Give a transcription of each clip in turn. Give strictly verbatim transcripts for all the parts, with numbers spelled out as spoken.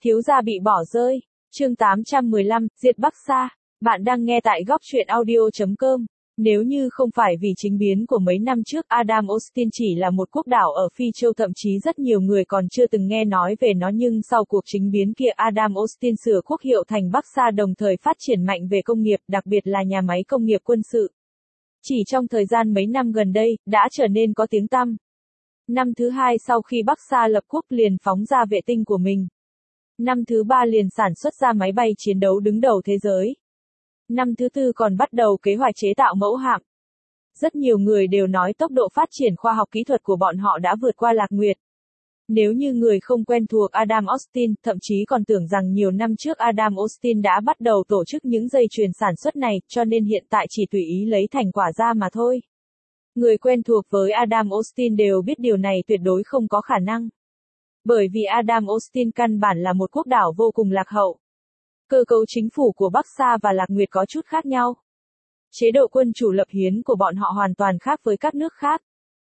Thiếu gia bị bỏ rơi. Chương tám trăm mười lăm, diệt Bắc Sa. Bạn đang nghe tại góc truyện audio chấm com. Nếu như không phải vì chính biến của mấy năm trước, Adam Austin chỉ là một quốc đảo ở Phi Châu, thậm chí rất nhiều người còn chưa từng nghe nói về nó, nhưng sau cuộc chính biến kia, Adam Austin sửa quốc hiệu thành Bắc Sa, đồng thời phát triển mạnh về công nghiệp, đặc biệt là nhà máy công nghiệp quân sự. Chỉ trong thời gian mấy năm gần đây, đã trở nên có tiếng tăm. Năm thứ hai sau khi Bắc Sa lập quốc liền phóng ra vệ tinh của mình. Năm thứ ba liền sản xuất ra máy bay chiến đấu đứng đầu thế giới. Năm thứ tư còn bắt đầu kế hoạch chế tạo mẫu hạm. Rất nhiều người đều nói tốc độ phát triển khoa học kỹ thuật của bọn họ đã vượt qua Lạc Nguyệt. Nếu như người không quen thuộc Adam Austin, thậm chí còn tưởng rằng nhiều năm trước Adam Austin đã bắt đầu tổ chức những dây chuyền sản xuất này, cho nên hiện tại chỉ tùy ý lấy thành quả ra mà thôi. Người quen thuộc với Adam Austin đều biết điều này tuyệt đối không có khả năng. Bởi vì Adam Austin căn bản là một quốc đảo vô cùng lạc hậu. Cơ cấu chính phủ của Bắc Sa và Lạc Nguyệt có chút khác nhau. Chế độ quân chủ lập hiến của bọn họ hoàn toàn khác với các nước khác.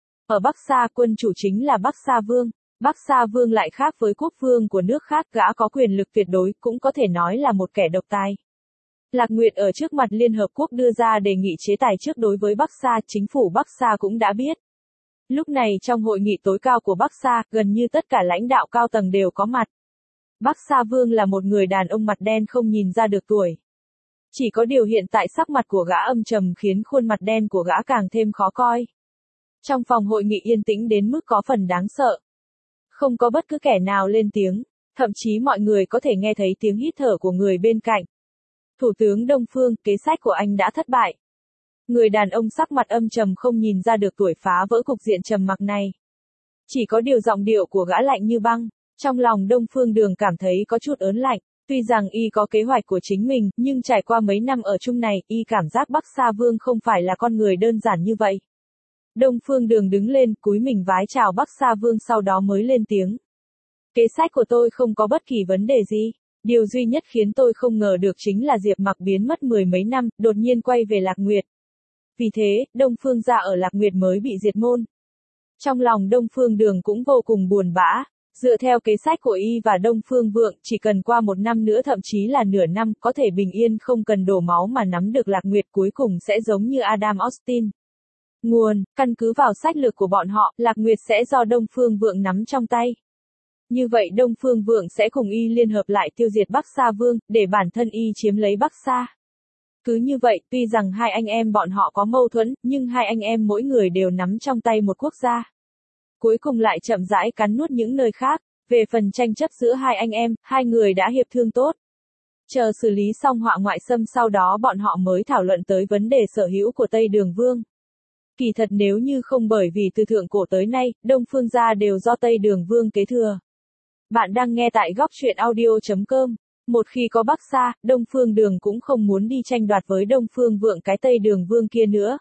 Ở Bắc Sa, quân chủ chính là Bắc Sa Vương. Bắc Sa Vương lại khác với quốc vương của nước khác, gã có quyền lực tuyệt đối, cũng có thể nói là một kẻ độc tài. Lạc Nguyệt ở trước mặt Liên Hợp Quốc đưa ra đề nghị chế tài trước đối với Bắc Sa, chính phủ Bắc Sa cũng đã biết. Lúc này trong hội nghị tối cao của Bắc Sa, gần như tất cả lãnh đạo cao tầng đều có mặt. Bắc Sa Vương là một người đàn ông mặt đen không nhìn ra được tuổi. Chỉ có điều hiện tại sắc mặt của gã âm trầm khiến khuôn mặt đen của gã càng thêm khó coi. Trong phòng hội nghị yên tĩnh đến mức có phần đáng sợ. Không có bất cứ kẻ nào lên tiếng, thậm chí mọi người có thể nghe thấy tiếng hít thở của người bên cạnh. Thủ tướng Đông Phương, kế sách của anh đã thất bại. Người đàn ông sắc mặt âm trầm không nhìn ra được tuổi phá vỡ cục diện trầm mặc này. Chỉ có điều giọng điệu của gã lạnh như băng. Trong lòng Đông Phương Đường cảm thấy có chút ớn lạnh, tuy rằng y có kế hoạch của chính mình, nhưng trải qua mấy năm ở chung này, y cảm giác Bắc Sa Vương không phải là con người đơn giản như vậy. Đông Phương Đường đứng lên, cúi mình vái chào Bắc Sa Vương, sau đó mới lên tiếng. Kế sách của tôi không có bất kỳ vấn đề gì. Điều duy nhất khiến tôi không ngờ được chính là Diệp Mặc biến mất mười mấy năm, đột nhiên quay về Lạc Nguyệt. Vì thế, Đông Phương gia ở Lạc Nguyệt mới bị diệt môn. Trong lòng Đông Phương Đường cũng vô cùng buồn bã. Dựa theo kế sách của y và Đông Phương Vượng, chỉ cần qua một năm nữa, thậm chí là nửa năm, có thể bình yên không cần đổ máu mà nắm được Lạc Nguyệt, cuối cùng sẽ giống như Adam Austin. Nguồn, căn cứ vào sách lược của bọn họ, Lạc Nguyệt sẽ do Đông Phương Vượng nắm trong tay. Như vậy Đông Phương Vượng sẽ cùng y liên hợp lại tiêu diệt Bắc Sa Vương, để bản thân y chiếm lấy Bắc Sa. Cứ như vậy, tuy rằng hai anh em bọn họ có mâu thuẫn, nhưng hai anh em mỗi người đều nắm trong tay một quốc gia. Cuối cùng lại chậm rãi cắn nuốt những nơi khác. Về phần tranh chấp giữa hai anh em, hai người đã hiệp thương tốt. Chờ xử lý xong họa ngoại xâm, sau đó bọn họ mới thảo luận tới vấn đề sở hữu của Tây Đường Vương. Kỳ thật nếu như không bởi vì từ thượng cổ tới nay, Đông Phương gia đều do Tây Đường Vương kế thừa. Bạn đang nghe tại góc truyện audio chấm com. Một khi có Bắc Sa, Đông Phương Đường cũng không muốn đi tranh đoạt với Đông Phương Vượng cái Tây Đường Vương kia nữa.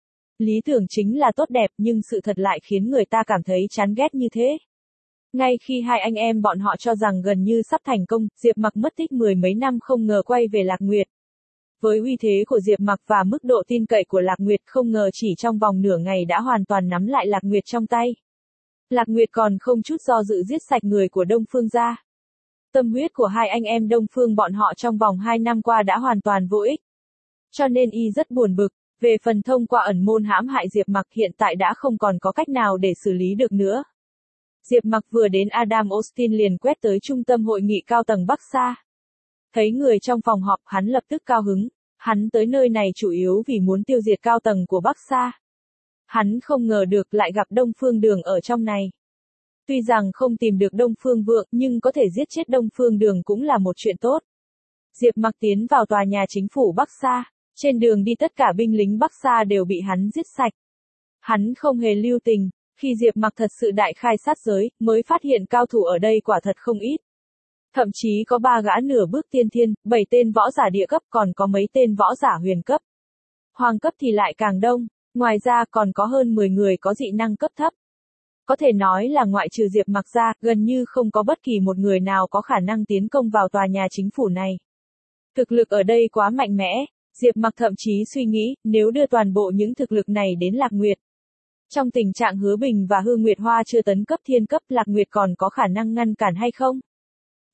Lý tưởng chính là tốt đẹp, nhưng sự thật lại khiến người ta cảm thấy chán ghét như thế. Ngay khi hai anh em bọn họ cho rằng gần như sắp thành công, Diệp Mặc mất tích mười mấy năm không ngờ quay về Lạc Nguyệt. Với uy thế của Diệp Mặc và mức độ tin cậy của Lạc Nguyệt, không ngờ chỉ trong vòng nửa ngày đã hoàn toàn nắm lại Lạc Nguyệt trong tay. Lạc Nguyệt còn không chút do dự giết sạch người của Đông Phương gia. Tâm huyết của hai anh em Đông Phương bọn họ trong vòng hai năm qua đã hoàn toàn vô ích. Cho nên y rất buồn bực. Về phần thông qua ẩn môn hãm hại Diệp Mặc, hiện tại đã không còn có cách nào để xử lý được nữa. Diệp Mặc vừa đến Adam Austin liền quét tới trung tâm hội nghị cao tầng Bắc Sa. Thấy người trong phòng họp, hắn lập tức cao hứng. Hắn tới nơi này chủ yếu vì muốn tiêu diệt cao tầng của Bắc Sa. Hắn không ngờ được lại gặp Đông Phương Đường ở trong này. Tuy rằng không tìm được Đông Phương Vượng, nhưng có thể giết chết Đông Phương Đường cũng là một chuyện tốt. Diệp Mặc tiến vào tòa nhà chính phủ Bắc Sa. Trên đường đi tất cả binh lính Bắc Sa đều bị hắn giết sạch. Hắn không hề lưu tình, khi Diệp Mặc thật sự đại khai sát giới, mới phát hiện cao thủ ở đây quả thật không ít. Thậm chí có ba gã nửa bước tiên thiên, bảy tên võ giả địa cấp, còn có mấy tên võ giả huyền cấp. Hoàng cấp thì lại càng đông, ngoài ra còn có hơn mười người có dị năng cấp thấp. Có thể nói là ngoại trừ Diệp Mặc ra, gần như không có bất kỳ một người nào có khả năng tiến công vào tòa nhà chính phủ này. Thực lực ở đây quá mạnh mẽ. Diệp Mặc thậm chí suy nghĩ, nếu đưa toàn bộ những thực lực này đến Lạc Nguyệt. Trong tình trạng Hứa Bình và Hư Nguyệt Hoa chưa tấn cấp thiên cấp, Lạc Nguyệt còn có khả năng ngăn cản hay không?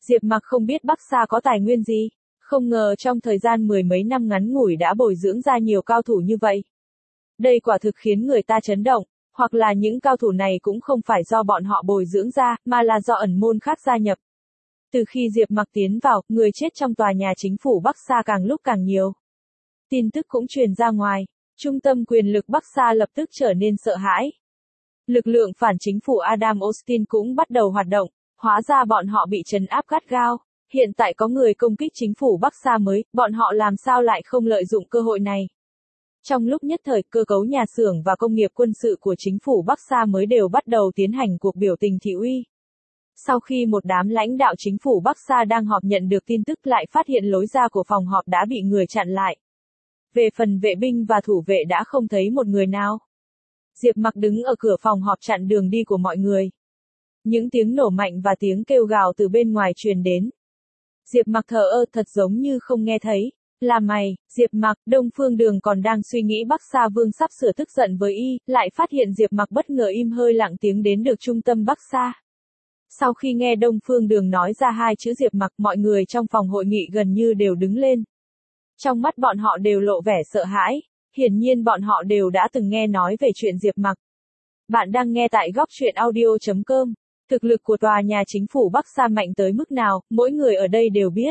Diệp Mặc không biết Bắc Sa có tài nguyên gì, không ngờ trong thời gian mười mấy năm ngắn ngủi đã bồi dưỡng ra nhiều cao thủ như vậy. Đây quả thực khiến người ta chấn động, hoặc là những cao thủ này cũng không phải do bọn họ bồi dưỡng ra, mà là do ẩn môn khác gia nhập. Từ khi Diệp Mặc tiến vào, người chết trong tòa nhà chính phủ Bắc Sa càng lúc càng nhiều. Tin tức cũng truyền ra ngoài, trung tâm quyền lực Bắc Sa lập tức trở nên sợ hãi. Lực lượng phản chính phủ Adam Austin cũng bắt đầu hoạt động, hóa ra bọn họ bị trấn áp gắt gao. Hiện tại có người công kích chính phủ Bắc Sa mới, bọn họ làm sao lại không lợi dụng cơ hội này. Trong lúc nhất thời, cơ cấu nhà xưởng và công nghiệp quân sự của chính phủ Bắc Sa mới đều bắt đầu tiến hành cuộc biểu tình thị uy. Sau khi một đám lãnh đạo chính phủ Bắc Sa đang họp nhận được tin tức lại phát hiện lối ra của phòng họp đã bị người chặn lại. Về phần vệ binh và thủ vệ đã không thấy một người nào. Diệp Mặc đứng ở cửa phòng họp chặn đường đi của mọi người. Những tiếng nổ mạnh và tiếng kêu gào từ bên ngoài truyền đến. Diệp Mặc thờ ơ thật giống như không nghe thấy. Là mày, Diệp Mặc, Đông Phương Đường còn đang suy nghĩ Bắc Sa Vương sắp sửa tức giận với y, lại phát hiện Diệp Mặc bất ngờ im hơi lặng tiếng đến được trung tâm Bắc Sa. Sau khi nghe Đông Phương Đường nói ra hai chữ Diệp Mặc, mọi người trong phòng hội nghị gần như đều đứng lên. Trong mắt bọn họ đều lộ vẻ sợ hãi, hiển nhiên bọn họ đều đã từng nghe nói về chuyện Diệp Mặc. Bạn đang nghe tại góc truyện audio chấm com. Thực lực của tòa nhà chính phủ Bắc Sa mạnh tới mức nào, mỗi người ở đây đều biết.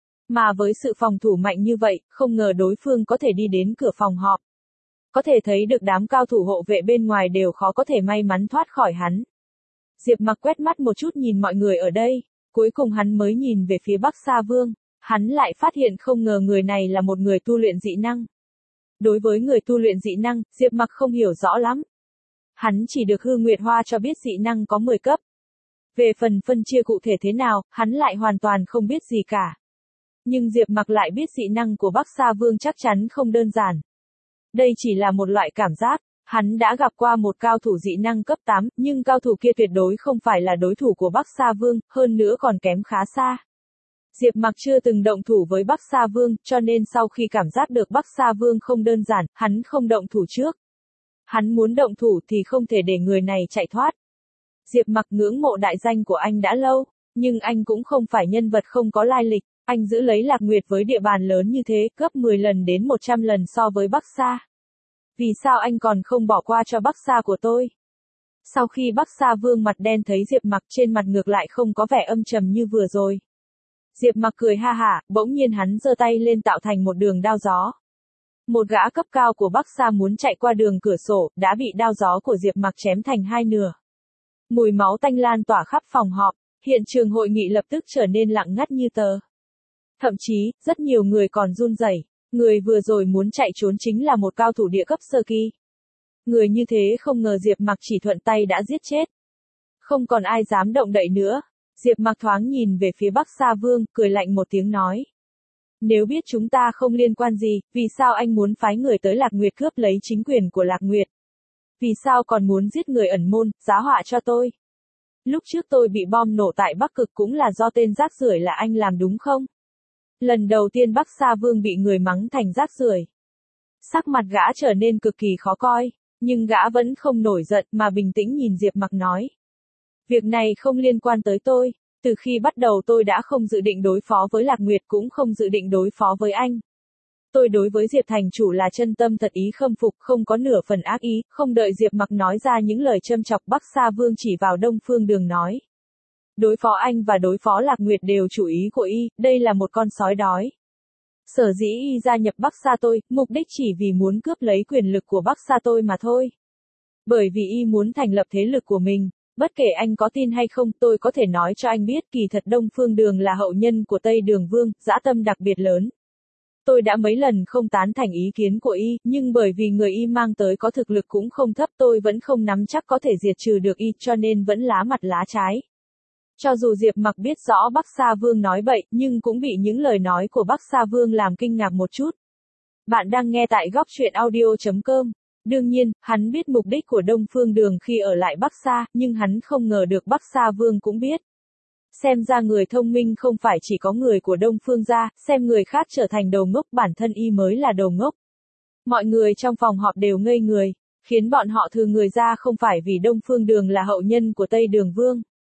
Mà với sự phòng thủ mạnh như vậy, không ngờ đối phương có thể đi đến cửa phòng họp. Có thể thấy được đám cao thủ hộ vệ bên ngoài đều khó có thể may mắn thoát khỏi hắn. Diệp Mặc quét mắt một chút nhìn mọi người ở đây, cuối cùng hắn mới nhìn về phía Bắc Sa Vương, hắn lại phát hiện không ngờ người này là một người tu luyện dị năng. Đối với người tu luyện dị năng, Diệp Mặc không hiểu rõ lắm. Hắn chỉ được Hư Nguyệt Hoa cho biết dị năng có mười cấp. Về phần phân chia cụ thể thế nào, hắn lại hoàn toàn không biết gì cả. Nhưng Diệp Mặc lại biết dị năng của Bắc Sa Vương chắc chắn không đơn giản. Đây chỉ là một loại cảm giác, hắn đã gặp qua một cao thủ dị năng cấp tám, nhưng cao thủ kia tuyệt đối không phải là đối thủ của Bắc Sa Vương, hơn nữa còn kém khá xa. Diệp Mặc chưa từng động thủ với Bắc Sa Vương, cho nên sau khi cảm giác được Bắc Sa Vương không đơn giản, hắn không động thủ trước. Hắn muốn động thủ thì không thể để người này chạy thoát. Diệp Mặc ngưỡng mộ đại danh của anh đã lâu, nhưng anh cũng không phải nhân vật không có lai lịch. Anh giữ lấy Lạc Nguyệt với địa bàn lớn như thế, gấp mười lần đến một trăm lần so với Bắc Sa. Vì sao anh còn không bỏ qua cho Bắc Sa của tôi? Sau khi Bắc Sa Vương mặt đen thấy Diệp Mặc trên mặt ngược lại không có vẻ âm trầm như vừa rồi. Diệp Mặc cười ha hả, bỗng nhiên hắn giơ tay lên tạo thành một đường đao gió. Một gã cấp cao của Bắc Sa muốn chạy qua đường cửa sổ, đã bị đao gió của Diệp Mặc chém thành hai nửa. Mùi máu tanh lan tỏa khắp phòng họp, hiện trường hội nghị lập tức trở nên lặng ngắt như tờ. Thậm chí, rất nhiều người còn run rẩy. Người vừa rồi muốn chạy trốn chính là một cao thủ địa cấp sơ kỳ. Người như thế không ngờ Diệp Mặc chỉ thuận tay đã giết chết. Không còn ai dám động đậy nữa. Diệp Mặc thoáng nhìn về phía Bắc Sa Vương, cười lạnh một tiếng nói. Nếu biết chúng ta không liên quan gì, vì sao anh muốn phái người tới Lạc Nguyệt cướp lấy chính quyền của Lạc Nguyệt? Vì sao còn muốn giết người ẩn môn, giá họa cho tôi? Lúc trước tôi bị bom nổ tại Bắc Cực cũng là do tên rác rưởi là anh làm đúng không? Lần đầu tiên Bắc Sa Vương bị người mắng thành rác rưởi. Sắc mặt gã trở nên cực kỳ khó coi, nhưng gã vẫn không nổi giận mà bình tĩnh nhìn Diệp Mặc nói. Việc này không liên quan tới tôi, từ khi bắt đầu tôi đã không dự định đối phó với Lạc Nguyệt cũng không dự định đối phó với anh. Tôi đối với Diệp thành chủ là chân tâm thật ý khâm phục, không có nửa phần ác ý, không đợi Diệp Mặc nói ra những lời châm chọc Bắc Sa Vương chỉ vào Đông Phương Đường nói. Đối phó anh và đối phó Lạc Nguyệt đều chủ ý của y, đây là một con sói đói. Sở dĩ y gia nhập Bắc Sa tôi, mục đích chỉ vì muốn cướp lấy quyền lực của Bắc Sa tôi mà thôi. Bởi vì y muốn thành lập thế lực của mình, bất kể anh có tin hay không, tôi có thể nói cho anh biết kỳ thật Đông Phương Đường là hậu nhân của Tây Đường Vương, dã tâm đặc biệt lớn. Tôi đã mấy lần không tán thành ý kiến của y, nhưng bởi vì người y mang tới có thực lực cũng không thấp, tôi vẫn không nắm chắc có thể diệt trừ được y, cho nên vẫn lá mặt lá trái. Cho dù Diệp Mặc biết rõ Bắc Sa Vương nói bậy, nhưng cũng bị những lời nói của Bắc Sa Vương làm kinh ngạc một chút. Bạn đang nghe tại góc truyện audio chấm com. Đương nhiên, hắn biết mục đích của Đông Phương Đường khi ở lại Bắc Sa, nhưng hắn không ngờ được Bắc Sa Vương cũng biết. Xem ra người thông minh không phải chỉ có người của Đông Phương gia, xem người khác trở thành đầu ngốc, bản thân y mới là đầu ngốc. Mọi người trong phòng họp đều ngây người, khiến bọn họ thư người ra không phải vì Đông Phương Đường là hậu nhân của Tây Đường Vương.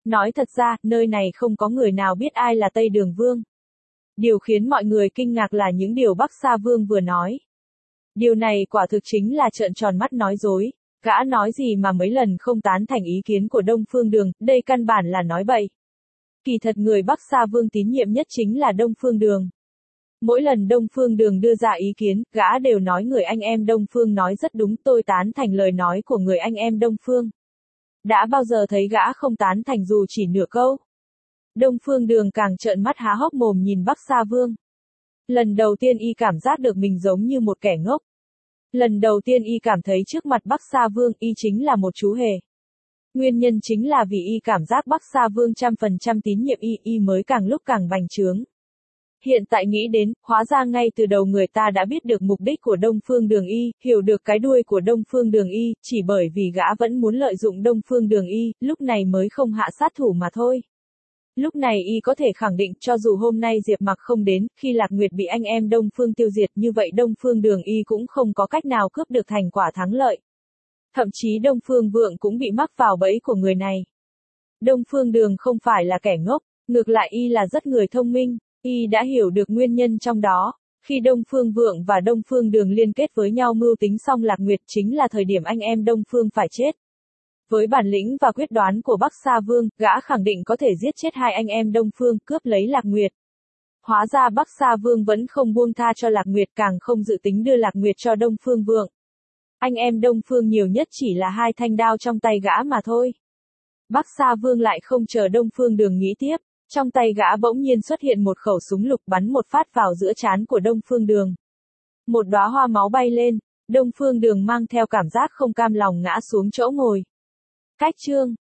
Nói thật ra, nơi này không có người nào biết ai là Tây Đường Vương. Điều khiến mọi người kinh ngạc là những điều Bắc Sa Vương vừa nói. Điều này quả thực chính là trợn tròn mắt nói dối. Gã nói gì mà mấy lần không tán thành ý kiến của Đông Phương Đường, đây căn bản là nói bậy. Kỳ thật người Bắc Sa Vương tín nhiệm nhất chính là Đông Phương Đường. Mỗi lần Đông Phương Đường đưa ra ý kiến, gã đều nói người anh em Đông Phương nói rất đúng, tôi tán thành lời nói của người anh em Đông Phương. Đã bao giờ thấy gã không tán thành dù chỉ nửa câu? Đông Phương Đường càng trợn mắt há hốc mồm nhìn Bắc Sa Vương. Lần đầu tiên y cảm giác được mình giống như một kẻ ngốc. Lần đầu tiên y cảm thấy trước mặt Bắc Sa Vương y chính là một chú hề. Nguyên nhân chính là vì y cảm giác Bắc Sa Vương trăm phần trăm tín nhiệm y, y mới càng lúc càng bành trướng. Hiện tại nghĩ đến, hóa ra ngay từ đầu người ta đã biết được mục đích của Đông Phương Đường y, hiểu được cái đuôi của Đông Phương Đường y, chỉ bởi vì gã vẫn muốn lợi dụng Đông Phương Đường y, lúc này mới không hạ sát thủ mà thôi. Lúc này y có thể khẳng định, cho dù hôm nay Diệp Mặc không đến, khi Lạc Nguyệt bị anh em Đông Phương tiêu diệt như vậy Đông Phương Đường y cũng không có cách nào cướp được thành quả thắng lợi. Thậm chí Đông Phương Vượng cũng bị mắc vào bẫy của người này. Đông Phương Đường không phải là kẻ ngốc, ngược lại y là rất người thông minh, y đã hiểu được nguyên nhân trong đó. Khi Đông Phương Vượng và Đông Phương Đường liên kết với nhau mưu tính xong Lạc Nguyệt chính là thời điểm anh em Đông Phương phải chết. Với bản lĩnh và quyết đoán của Bắc Sa Vương, gã khẳng định có thể giết chết hai anh em Đông Phương, cướp lấy Lạc Nguyệt. Hóa ra Bắc Sa Vương vẫn không buông tha cho Lạc Nguyệt, càng không dự tính đưa Lạc Nguyệt cho Đông Phương Vượng. Anh em Đông Phương nhiều nhất chỉ là hai thanh đao trong tay gã mà thôi. Bắc Sa Vương lại không chờ Đông Phương Đường nghĩ tiếp, trong tay gã bỗng nhiên xuất hiện một khẩu súng lục bắn một phát vào giữa trán của Đông Phương Đường. Một đóa hoa máu bay lên, Đông Phương Đường mang theo cảm giác không cam lòng ngã xuống chỗ ngồi. Cách chương